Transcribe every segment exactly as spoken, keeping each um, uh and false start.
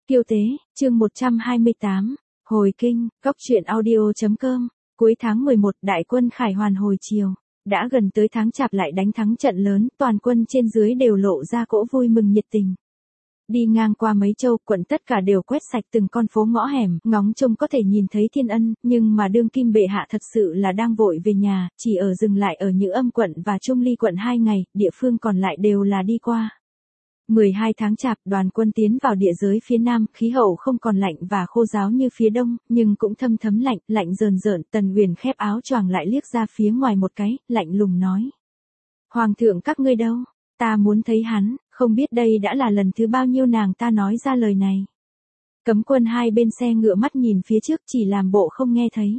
Kiêu tế, chương một trăm hai mươi tám, hồi kinh, góc truyện audio.com, cuối tháng mười một đại quân khải hoàn hồi chiều, đã gần tới tháng chạp lại đánh thắng trận lớn, toàn quân trên dưới đều lộ ra cỗ vui mừng nhiệt tình. Đi ngang qua mấy châu, quận tất cả đều quét sạch từng con phố ngõ hẻm, ngóng trông có thể nhìn thấy Thiên Ân, nhưng mà đương kim bệ hạ thật sự là đang vội về nhà, chỉ ở dừng lại ở Nhữ Âm quận và Trung Ly quận hai ngày, địa phương còn lại đều là đi qua. mười hai tháng chạp, đoàn quân tiến vào địa giới phía nam, khí hậu không còn lạnh và khô ráo như phía đông, nhưng cũng thâm thấm lạnh, lạnh rờn rợn. Tần Uyển khép áo choàng lại liếc ra phía ngoài một cái, lạnh lùng nói: Hoàng thượng các ngươi đâu? Ta muốn thấy hắn. Không biết đây đã là lần thứ bao nhiêu nàng ta nói ra lời này. Cấm quân hai bên xe ngựa mắt nhìn phía trước, chỉ làm bộ không nghe thấy.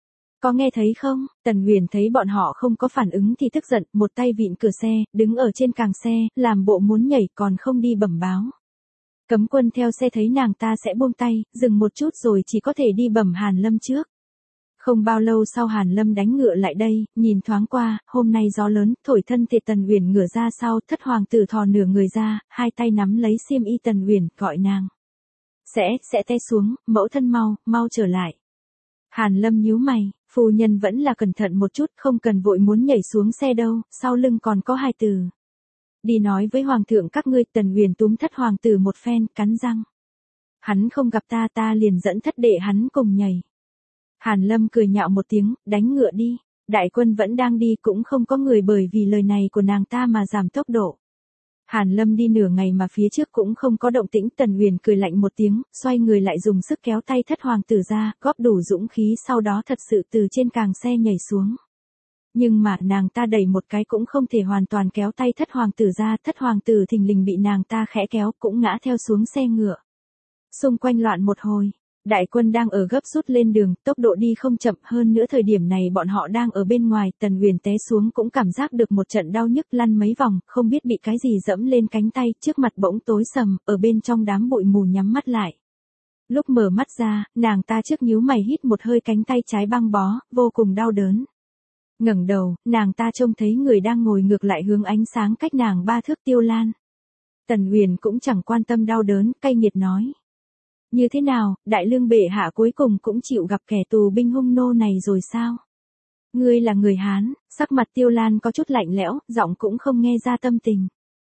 Có nghe thấy không? Tần Uyển thấy bọn họ không có phản ứng thì tức giận, một tay vịn cửa xe, đứng ở trên càng xe, làm bộ muốn nhảy còn không đi bẩm báo. Cấm quân theo xe thấy nàng ta sẽ buông tay, dừng một chút rồi chỉ có thể đi bẩm Hàn Lâm trước. Không bao lâu sau Hàn Lâm đánh ngựa lại đây, nhìn thoáng qua, hôm nay gió lớn, thổi thân thể Tần Uyển ngửa ra sau, thất hoàng tử thò nửa người ra, hai tay nắm lấy xiêm y Tần Uyển, gọi nàng. Sẽ, sẽ té xuống, mẫu thân mau, mau trở lại. Hàn Lâm nhíu mày, phu nhân vẫn là cẩn thận một chút, không cần vội muốn nhảy xuống xe đâu, sau lưng còn có hai từ. Đi nói với hoàng thượng các ngươi. Tần Uyển túm thất hoàng tử một phen, cắn răng. Hắn không gặp ta ta liền dẫn thất đệ hắn cùng nhảy. Hàn Lâm cười nhạo một tiếng, đánh ngựa đi. Đại quân vẫn đang đi, cũng không có người bởi vì lời này của nàng ta mà giảm tốc độ. Hàn Lâm đi nửa ngày mà phía trước cũng không có động tĩnh. Tần Uyển cười lạnh một tiếng, xoay người lại dùng sức kéo tay thất hoàng tử ra, góp đủ dũng khí sau đó thật sự từ trên càng xe nhảy xuống. Nhưng mà nàng ta đẩy một cái cũng không thể hoàn toàn kéo tay thất hoàng tử ra, thất hoàng tử thình lình bị nàng ta khẽ kéo cũng ngã theo xuống xe ngựa. Xung quanh loạn một hồi. Đại quân đang ở gấp rút lên đường, tốc độ đi không chậm, hơn nữa thời điểm này bọn họ đang ở bên ngoài. Tần Uyển té xuống cũng cảm giác được một trận đau nhức, lăn mấy vòng, không biết bị cái gì dẫm lên cánh tay, trước mặt bỗng tối sầm, ở bên trong đám bụi mù nhắm mắt lại. Lúc mở mắt ra, nàng ta trước nhíu mày hít một hơi, cánh tay trái băng bó, vô cùng đau đớn. Ngẩng đầu, nàng ta trông thấy người đang ngồi ngược lại hướng ánh sáng cách nàng ba thước Tiêu Lan. Tần Uyển cũng chẳng quan tâm đau đớn, cay nghiệt nói. Như thế nào, đại lương bệ hạ cuối cùng cũng chịu gặp kẻ tù binh hung nô này rồi sao? Ngươi là người Hán. Sắc mặt Tiêu Lan có chút lạnh lẽo, giọng cũng không nghe ra tâm tình.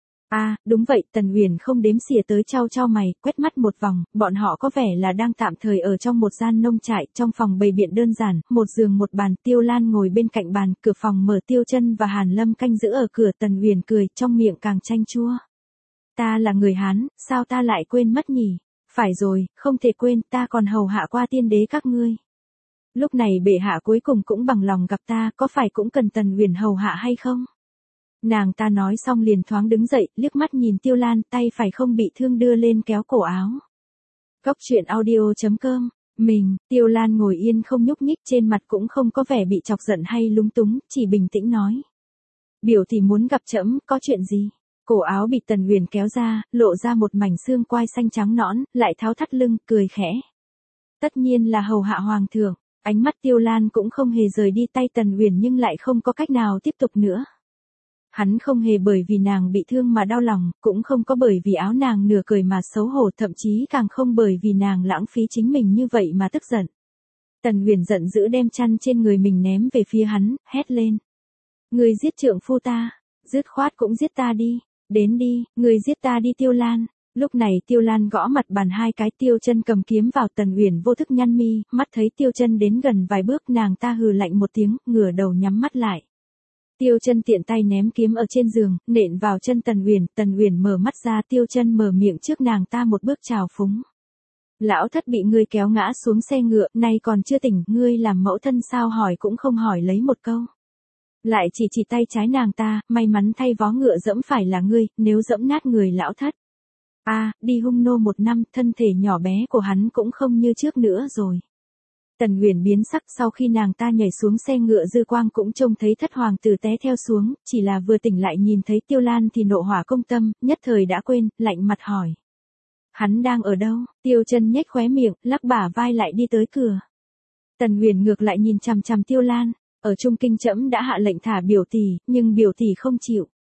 À, đúng vậy. Tần Uyển không đếm xỉa tới trao trao mày, quét mắt một vòng, bọn họ có vẻ là đang tạm thời ở trong một gian nông trại, trong phòng bày biện đơn giản, một giường một bàn. Tiêu Lan ngồi bên cạnh bàn, cửa phòng mở, Tiêu Chân và Hàn Lâm canh giữ ở cửa. Tần Uyển cười, trong miệng càng chanh chua. Ta là người Hán, sao ta lại quên mất nhỉ? Phải rồi, không thể quên, ta còn hầu hạ qua tiên đế các ngươi. Lúc này bệ hạ cuối cùng cũng bằng lòng gặp ta, có phải cũng cần Tần Uyển hầu hạ hay không? Nàng ta nói xong liền thoáng đứng dậy, liếc mắt nhìn Tiêu Lan, tay phải không bị thương đưa lên kéo cổ áo. Góc truyện audio.com, mình, Tiêu Lan ngồi yên không nhúc nhích, trên mặt cũng không có vẻ bị chọc giận hay lúng túng, chỉ bình tĩnh nói. Biểu thì muốn gặp trẫm, có chuyện gì? Cổ áo bị Tần Uyển kéo ra, lộ ra một mảnh xương quai xanh trắng nõn, lại tháo thắt lưng, cười khẽ. Tất nhiên là hầu hạ hoàng thượng. Ánh mắt Tiêu Lan cũng không hề rời đi tay Tần Uyển, nhưng lại không có cách nào tiếp tục nữa. Hắn không hề bởi vì nàng bị thương mà đau lòng, cũng không có bởi vì áo nàng nửa cởi mà xấu hổ, thậm chí càng không bởi vì nàng lãng phí chính mình như vậy mà tức giận. Tần Uyển giận dữ đem chăn trên người mình ném về phía hắn, hét lên. Ngươi giết trượng phu ta, dứt khoát cũng giết ta đi. Đến đi, người giết ta đi Tiêu Lan. Lúc này Tiêu Lan gõ mặt bàn hai cái. Tiêu Chân cầm kiếm vào. Tần Uyển vô thức nhăn mi, mắt thấy Tiêu Chân đến gần vài bước, nàng ta hừ lạnh một tiếng, ngửa đầu nhắm mắt lại. Tiêu Chân tiện tay ném kiếm ở trên giường, nện vào chân Tần Uyển. Tần Uyển mở mắt ra, Tiêu Chân mở miệng trước nàng ta một bước chào phúng. Lão thất bị ngươi kéo ngã xuống xe ngựa, nay còn chưa tỉnh, ngươi làm mẫu thân sao hỏi cũng không hỏi lấy một câu. Lại chỉ chỉ tay trái nàng ta, may mắn thay vó ngựa dẫm phải là ngươi, nếu dẫm nát người lão thất. A, à, đi hung nô một năm, thân thể nhỏ bé của hắn cũng không như trước nữa rồi. Tần Uyển biến sắc, sau khi nàng ta nhảy xuống xe ngựa, dư quang cũng trông thấy thất hoàng tử té theo xuống, chỉ là vừa tỉnh lại nhìn thấy Tiêu Lan thì nộ hỏa công tâm, nhất thời đã quên, lạnh mặt hỏi. Hắn đang ở đâu? Tiêu Chân nhếch khóe miệng, lắc bả vai lại đi tới cửa. Tần Uyển ngược lại nhìn chằm chằm Tiêu Lan. Ở Trung Kinh trẫm đã hạ lệnh thả biểu tỷ, nhưng biểu tỷ không chịu.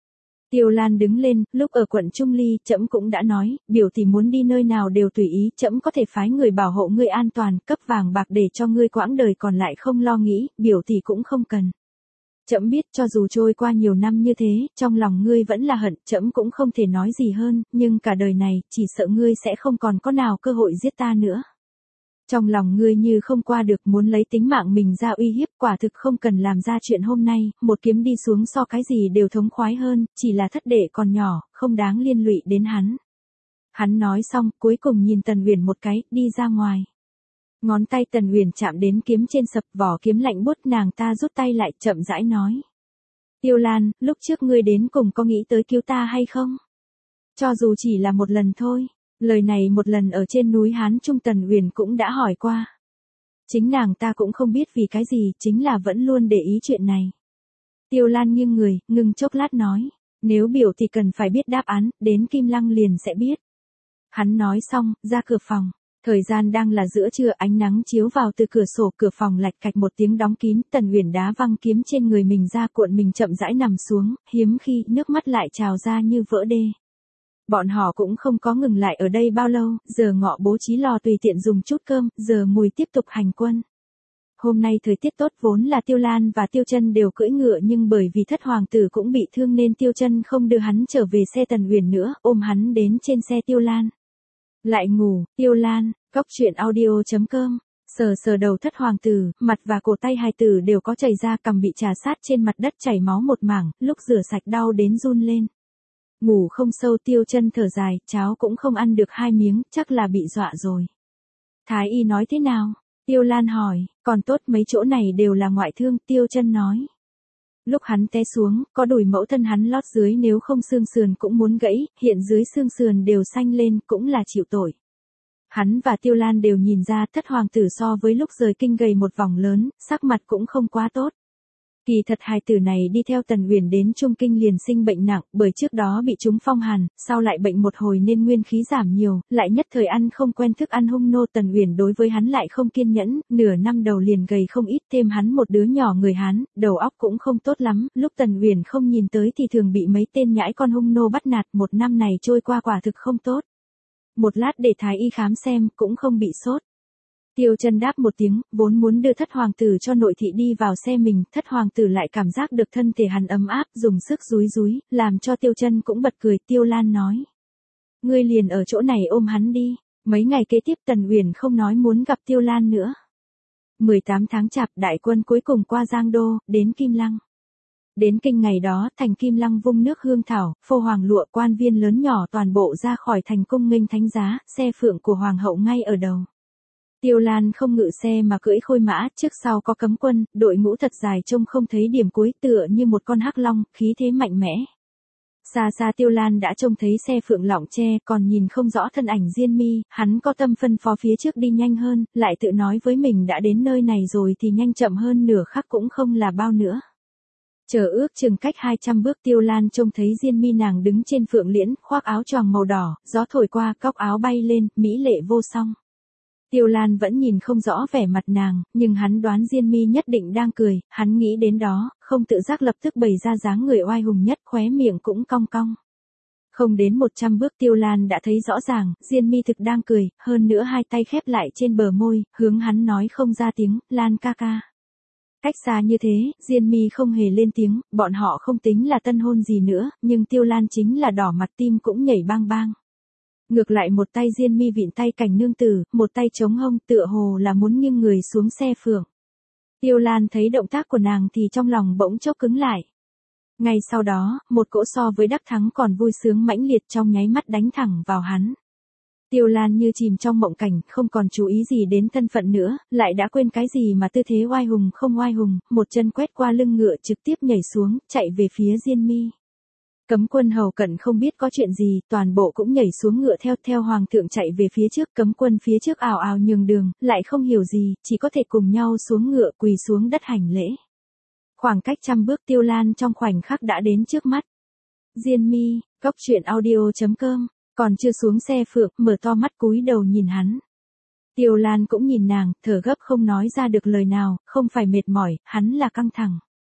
Tiêu Lan đứng lên, lúc ở quận Trung Ly, trẫm cũng đã nói, biểu tỷ muốn đi nơi nào đều tùy ý, trẫm có thể phái người bảo hộ ngươi an toàn, cấp vàng bạc để cho ngươi quãng đời còn lại không lo nghĩ, biểu tỷ cũng không cần. Trẫm biết cho dù trôi qua nhiều năm như thế, trong lòng ngươi vẫn là hận, trẫm cũng không thể nói gì hơn, nhưng cả đời này, chỉ sợ ngươi sẽ không còn có nào cơ hội giết ta nữa. Trong lòng ngươi như không qua được muốn lấy tính mạng mình ra uy hiếp, quả thực không cần làm ra chuyện hôm nay, một kiếm đi xuống so cái gì đều thống khoái hơn, chỉ là thất đệ còn nhỏ, không đáng liên lụy đến hắn. Hắn nói xong, cuối cùng nhìn Tần Uyển một cái, đi ra ngoài. Ngón tay Tần Uyển chạm đến kiếm trên sập, vỏ kiếm lạnh buốt, nàng ta rút tay lại, chậm rãi nói. Tiêu Lan, lúc trước ngươi đến cùng có nghĩ tới cứu ta hay không? Cho dù chỉ là một lần thôi. Lời này một lần ở trên núi Hán Trung Tần Uyển cũng đã hỏi qua. Chính nàng ta cũng không biết vì cái gì, chính là vẫn luôn để ý chuyện này. Tiêu Lan nghiêng người, ngừng chốc lát nói. Nếu biểu thì cần phải biết đáp án, đến Kim Lăng liền sẽ biết. Hắn nói xong, ra cửa phòng. Thời gian đang là giữa trưa, ánh nắng chiếu vào từ cửa sổ, cửa phòng lạch cạch một tiếng đóng kín, Tần Uyển đá văng kiếm trên người mình ra, cuộn mình chậm rãi nằm xuống, hiếm khi nước mắt lại trào ra như vỡ đê. Bọn họ cũng không có ngừng lại ở đây bao lâu, giờ ngọ bố trí lò tùy tiện dùng chút cơm, giờ mùi tiếp tục hành quân. Hôm nay thời tiết tốt, vốn là Tiêu Lan và Tiêu Chân đều cưỡi ngựa, nhưng bởi vì thất hoàng tử cũng bị thương nên Tiêu Chân không đưa hắn trở về xe Tần Uyển nữa, ôm hắn đến trên xe Tiêu Lan. Lại ngủ, Tiêu Lan, góc truyện audio chấm com. Sờ sờ đầu thất hoàng tử, mặt và cổ tay hài tử đều có chảy ra, cằm bị trà sát trên mặt đất chảy máu một mảng, lúc rửa sạch đau đến run lên. Ngủ không sâu, Tiêu Chân thở dài, cháo cũng không ăn được hai miếng, chắc là bị dọa rồi. Thái y nói thế nào? Tiêu Lan hỏi, còn tốt, mấy chỗ này đều là ngoại thương, Tiêu Chân nói. Lúc hắn té xuống, có đùi mẫu thân hắn lót dưới, nếu không xương sườn cũng muốn gãy, hiện dưới xương sườn đều xanh lên, cũng là chịu tội. Hắn và Tiêu Lan đều nhìn ra thất hoàng tử so với lúc rời kinh gầy một vòng lớn, sắc mặt cũng không quá tốt. Kỳ thật hài tử này đi theo Tần Uyển đến Trung Kinh liền sinh bệnh nặng, bởi trước đó bị trúng phong hàn, sau lại bệnh một hồi nên nguyên khí giảm nhiều, lại nhất thời ăn không quen thức ăn hung nô. Tần Uyển đối với hắn lại không kiên nhẫn, nửa năm đầu liền gầy không ít, thêm hắn một đứa nhỏ người Hán, đầu óc cũng không tốt lắm, lúc Tần Uyển không nhìn tới thì thường bị mấy tên nhãi con hung nô bắt nạt, một năm này trôi qua quả thực không tốt. Một lát để thái y khám xem, cũng không bị sốt. Tiêu Chân đáp một tiếng, vốn muốn đưa thất hoàng tử cho nội thị đi vào xe mình, thất hoàng tử lại cảm giác được thân thể hắn ấm áp, dùng sức dúi dúi, làm cho Tiêu Chân cũng bật cười. Tiêu Lan nói. Ngươi liền ở chỗ này ôm hắn đi. Mấy ngày kế tiếp Tần Uyển không nói muốn gặp Tiêu Lan nữa. mười tám tháng Chạp, đại quân cuối cùng qua Giang Đô, đến Kim Lăng. Đến kinh ngày đó, thành Kim Lăng vung nước hương thảo, phô hoàng lụa, quan viên lớn nhỏ toàn bộ ra khỏi thành cung nghênh thánh giá, xe phượng của hoàng hậu ngay ở đầu. Tiêu Lan không ngự xe mà cưỡi khôi mã, trước sau có cấm quân, đội ngũ thật dài trông không thấy điểm cuối, tựa như một con hắc long, khí thế mạnh mẽ. Xa xa Tiêu Lan đã trông thấy xe phượng lọng tre, còn nhìn không rõ thân ảnh Diên Mi, hắn có tâm phân phó phía trước đi nhanh hơn, lại tự nói với mình đã đến nơi này rồi thì nhanh chậm hơn nửa khắc cũng không là bao nữa. Chờ ước chừng cách hai trăm bước, Tiêu Lan trông thấy Diên Mi nàng đứng trên phượng liễn, khoác áo choàng màu đỏ, gió thổi qua, cóc áo bay lên, mỹ lệ vô song. Tiêu Lan vẫn nhìn không rõ vẻ mặt nàng, nhưng hắn đoán Diên Mi nhất định đang cười, hắn nghĩ đến đó, không tự giác lập tức bày ra dáng người oai hùng nhất, khóe miệng cũng cong cong. Không đến một trăm bước Tiêu Lan đã thấy rõ ràng, Diên Mi thực đang cười, hơn nữa hai tay khép lại trên bờ môi, hướng hắn nói không ra tiếng, Lan ca ca. Cách xa như thế, Diên Mi không hề lên tiếng, bọn họ không tính là tân hôn gì nữa, nhưng Tiêu Lan chính là đỏ mặt, tim cũng nhảy bang bang. Ngược lại một tay Diên Mi vịn tay Cảnh nương tử, một tay chống hông, tựa hồ là muốn nghiêng người xuống xe phượng. Tiêu Lan thấy động tác của nàng thì trong lòng bỗng chốc cứng lại. Ngay sau đó, một cỗ so với đắc thắng còn vui sướng mãnh liệt trong nháy mắt đánh thẳng vào hắn. Tiêu Lan như chìm trong mộng cảnh, không còn chú ý gì đến thân phận nữa, lại đã quên cái gì mà tư thế oai hùng không oai hùng, một chân quét qua lưng ngựa trực tiếp nhảy xuống, chạy về phía Diên Mi. Cấm quân hầu cận không biết có chuyện gì, toàn bộ cũng nhảy xuống ngựa theo theo hoàng thượng chạy về phía trước, cấm quân phía trước ào ào nhường đường, lại không hiểu gì, chỉ có thể cùng nhau xuống ngựa quỳ xuống đất hành lễ. Khoảng cách trăm bước Tiêu Lan trong khoảnh khắc đã đến trước mắt. Diên Mi, góc truyện audio chấm com, còn chưa xuống xe phượng, mở to mắt cúi đầu nhìn hắn. Tiêu Lan cũng nhìn nàng, thở gấp không nói ra được lời nào, không phải mệt mỏi, hắn là căng thẳng.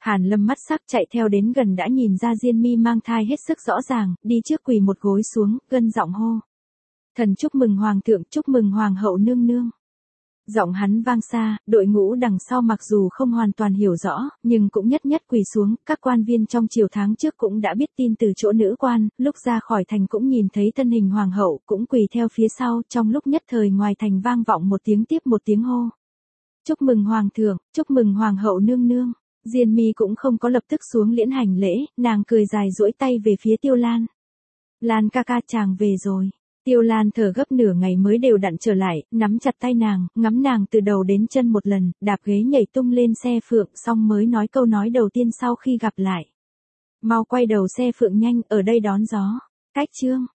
Hàn Lâm mắt sắc chạy theo đến gần đã nhìn ra Diên Mi mang thai hết sức rõ ràng, đi trước quỳ một gối xuống, gân giọng hô. Thần chúc mừng hoàng thượng, chúc mừng hoàng hậu nương nương. Giọng hắn vang xa, đội ngũ đằng sau mặc dù không hoàn toàn hiểu rõ, nhưng cũng nhất nhất quỳ xuống, các quan viên trong triều tháng trước cũng đã biết tin từ chỗ nữ quan, lúc ra khỏi thành cũng nhìn thấy thân hình hoàng hậu, cũng quỳ theo phía sau, trong lúc nhất thời ngoài thành vang vọng một tiếng tiếp một tiếng hô. Chúc mừng hoàng thượng, chúc mừng hoàng hậu nương nương. Diên Mi cũng không có lập tức xuống liễn hành lễ, nàng cười dài duỗi tay về phía Tiêu Lan. Lan ca ca chàng về rồi. Tiêu Lan thở gấp nửa ngày mới đều đặn trở lại, nắm chặt tay nàng, ngắm nàng từ đầu đến chân một lần, đạp ghế nhảy tung lên xe phượng, xong mới nói câu nói đầu tiên sau khi gặp lại. Mau quay đầu xe phượng nhanh, ở đây đón gió. Cách chương.